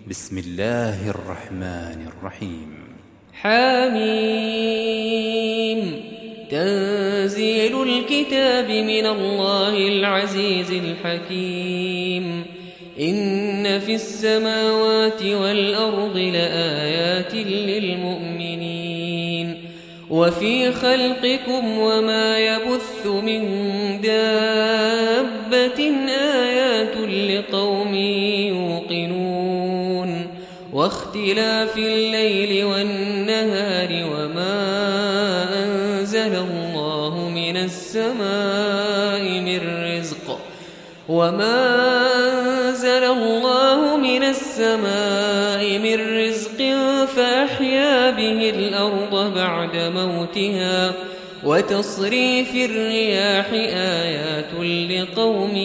بسم الله الرحمن الرحيم. حميم. تنزيل الكتاب من الله العزيز الحكيم. إن في السماوات والأرض لآيات للمؤمنين وفي خلقكم وما يبث من دابة آيات لقوم يوقنون واختلاف الليل والنهار وما أنزل الله من السماء من رزق فأحيا به الأرض بعد موتها وتصريف الرياح آيات لقوم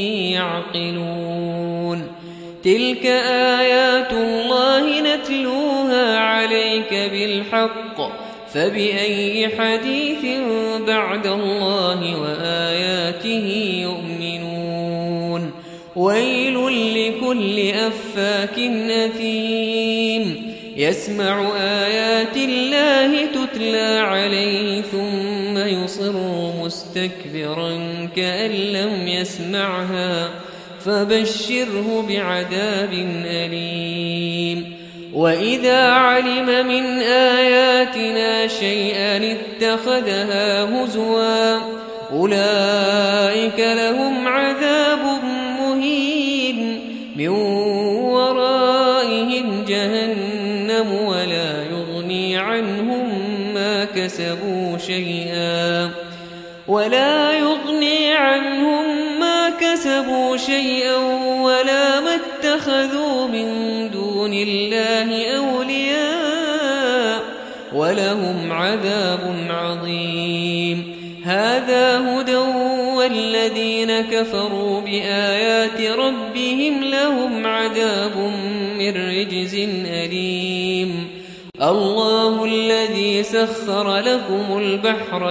يعقلون. تلك آيات الله نتلوها عليك بالحق فبأي حديث بعد الله وآياته يؤمنون. ويل لكل أفاك أثيم يسمع آيات الله تتلى عليه ثم يصر مستكبرا كأن لم يسمعها فبشره بعذاب أليم. وإذا علم من آياتنا شيئا اتخذها هزوا أولئك لهم عذاب مهين من ورائهم جهنم ولا يغني عنهم ما كسبوا شيئا ولا ما اتخذوا من دون الله أولياء ولهم عذاب عظيم. هذا هدى والذين كفروا بآيات ربهم لهم عذاب من رجز أليم. الله الذي سخر لكم البحر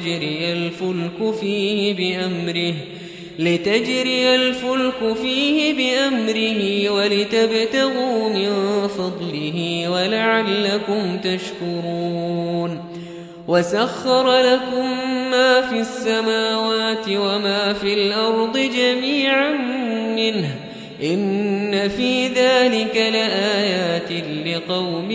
لتجري الفلك فيه بأمره ولتبتغوا من فضله ولعلكم تشكرون. وسخر لكم ما في السماوات وما في الأرض جميعا منه إن في ذلك لآيات لقوم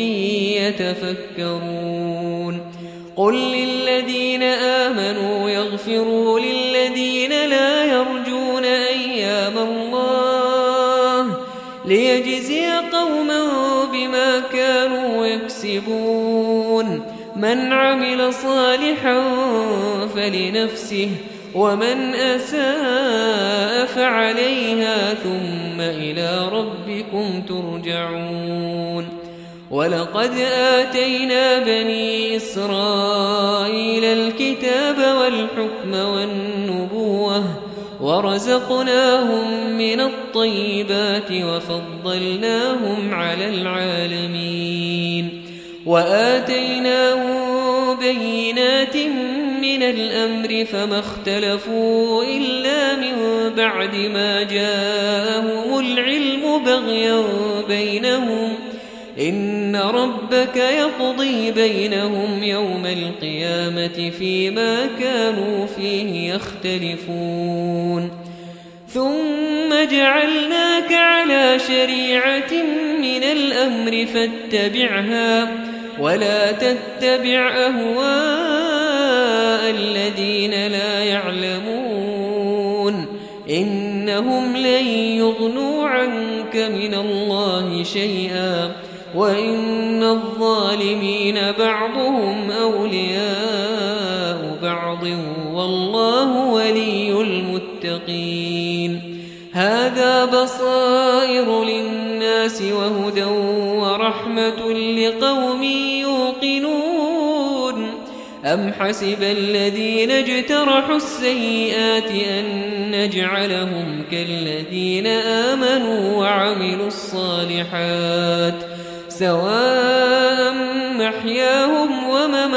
يتفكرون. قل للذين آمنوا يغفروا للذين لا يرجون أيام الله ليجزي قوما بما كانوا يكسبون. من عمل صالحا فلنفسه ومن أساء فعليها ثم إلى ربكم ترجعون. ولقد آتينا بني إسرائيل الكتاب والحكم والنبوة ورزقناهم من الطيبات وفضلناهم على العالمين وآتيناهم بينات من الأمر فما اختلفوا إلا من بعد ما جاءهم العلم بغيا بينهم إن ربك يقضي بينهم يوم القيامة فيما كانوا فيه يختلفون. ثم جعلناك على شريعة من الأمر فاتبعها ولا تتبع أهواء الذين لا يعلمون إنهم لن يغنوا عنك من الله شيئا وإن الظالمين بعضهم أولياء بعض والله ولي المتقين. هذا بصائر للناس وهدى ورحمة لقوم يوقنون. أم حسب الذين اجترحوا السيئات أن نجعلهم كالذين آمنوا وعملوا الصالحات سواء محياهم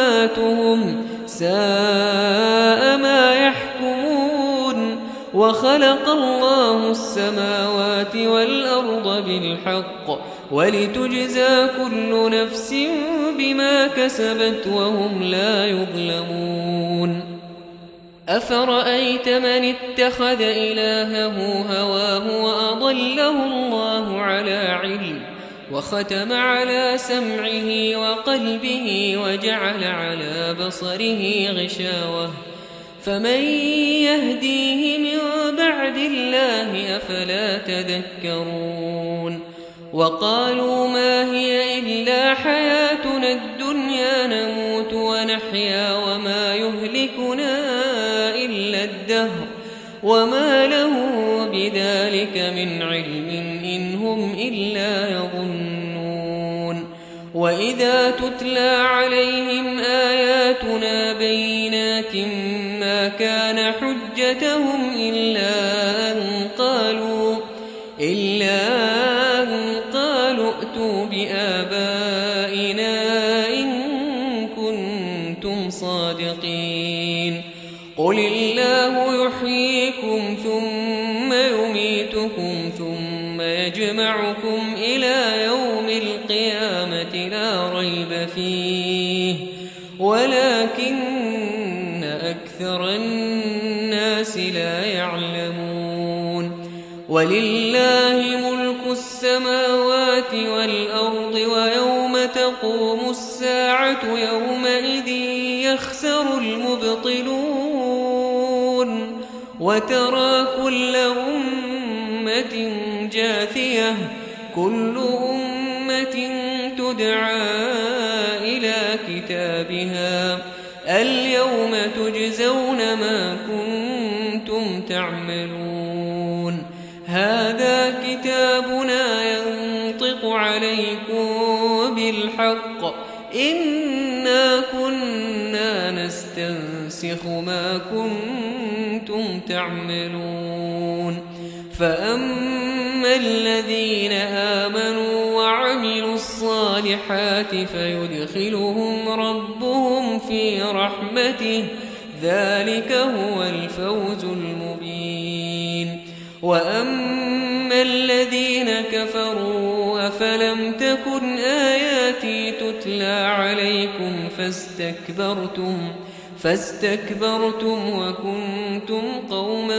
ومماتهم ساء ما يحكمون. وخلق خلق الله السماوات والأرض بالحق ولتجزى كل نفس بما كسبت وهم لا يظلمون أفرأيت من اتخذ إلهه هواه وأضله الله على علم وختم على سمعه وقلبه وجعل على بصره غشاوة فمن يهديه من بعد الله أفلا تذكرون وقالوا ما هي إلا حياتنا الدنيا نموت ونحيا وما يهلكنا إلا الدهر وما له بذلك من علم إن هم إلا يظنون وإذا تتلى عليهم آياتنا بينات ما كان حجتهم إلا أن قالوا ائتوا بآبائنا إن كنتم صادقين قل الله يحييكم ثم يميتكم ثم يجمعكم إلى يوم القيامة لا ريب فيه ولكن أكثر الناس لا يعلمون ولله ملك السماوات والأرض ويوم تقوم الساعة يومئذ يخسر المبطلون وترى كل أمة جاثية كل أمة تدعى إلى كتابها اليوم تجزون ما كنتم تعملون هذا كتابنا ينطق عليكم بالحق إنا كنا نستنسخ ما كنتم تعملون فأما الذين آمنوا وعملوا الصالحات فيدخلهم ربهم في رحمته ذلك هو الفوز المبين وأما الذين كفروا أفلم تكن آياتي تتلى عليكم فاستكبرتم وكنتم قوما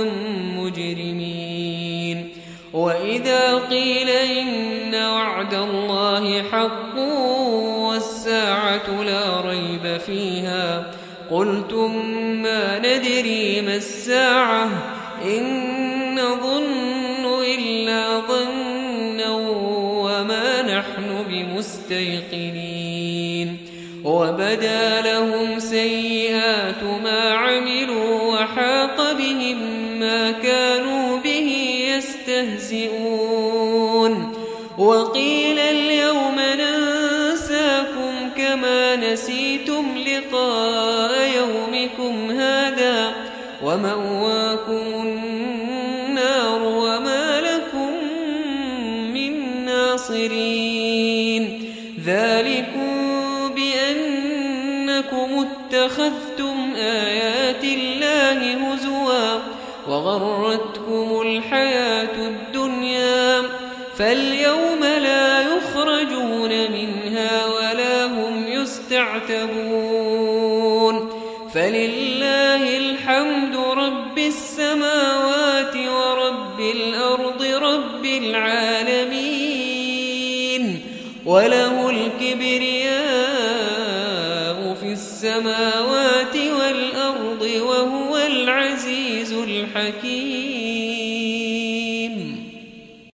مجرمين وإذا قيل إن وعد الله حق والساعة لا ريب فيها قلتم ما ندري ما الساعة إن نظن إلا ظنا وما نحن بمستيقنين وبدا لهم سيئات ما عملوا وحاق بهم ما كانوا به يستهزئون وقيل اليوم ننساكم كما نسيتم لقاء يومكم هذا ومأواكم النار وما لكم من ناصرين ذلكم بأنكم اتخذتم آيات الله هزوا وغرتكم الحياة الدنيا فاليوم لا يخرجون منها ولا هم يستعتبون فلله الحمد رب السماوات ورب الأرض رب العالمين وله الكبرياء في السماوات والأرض وهو العزيز الحكيم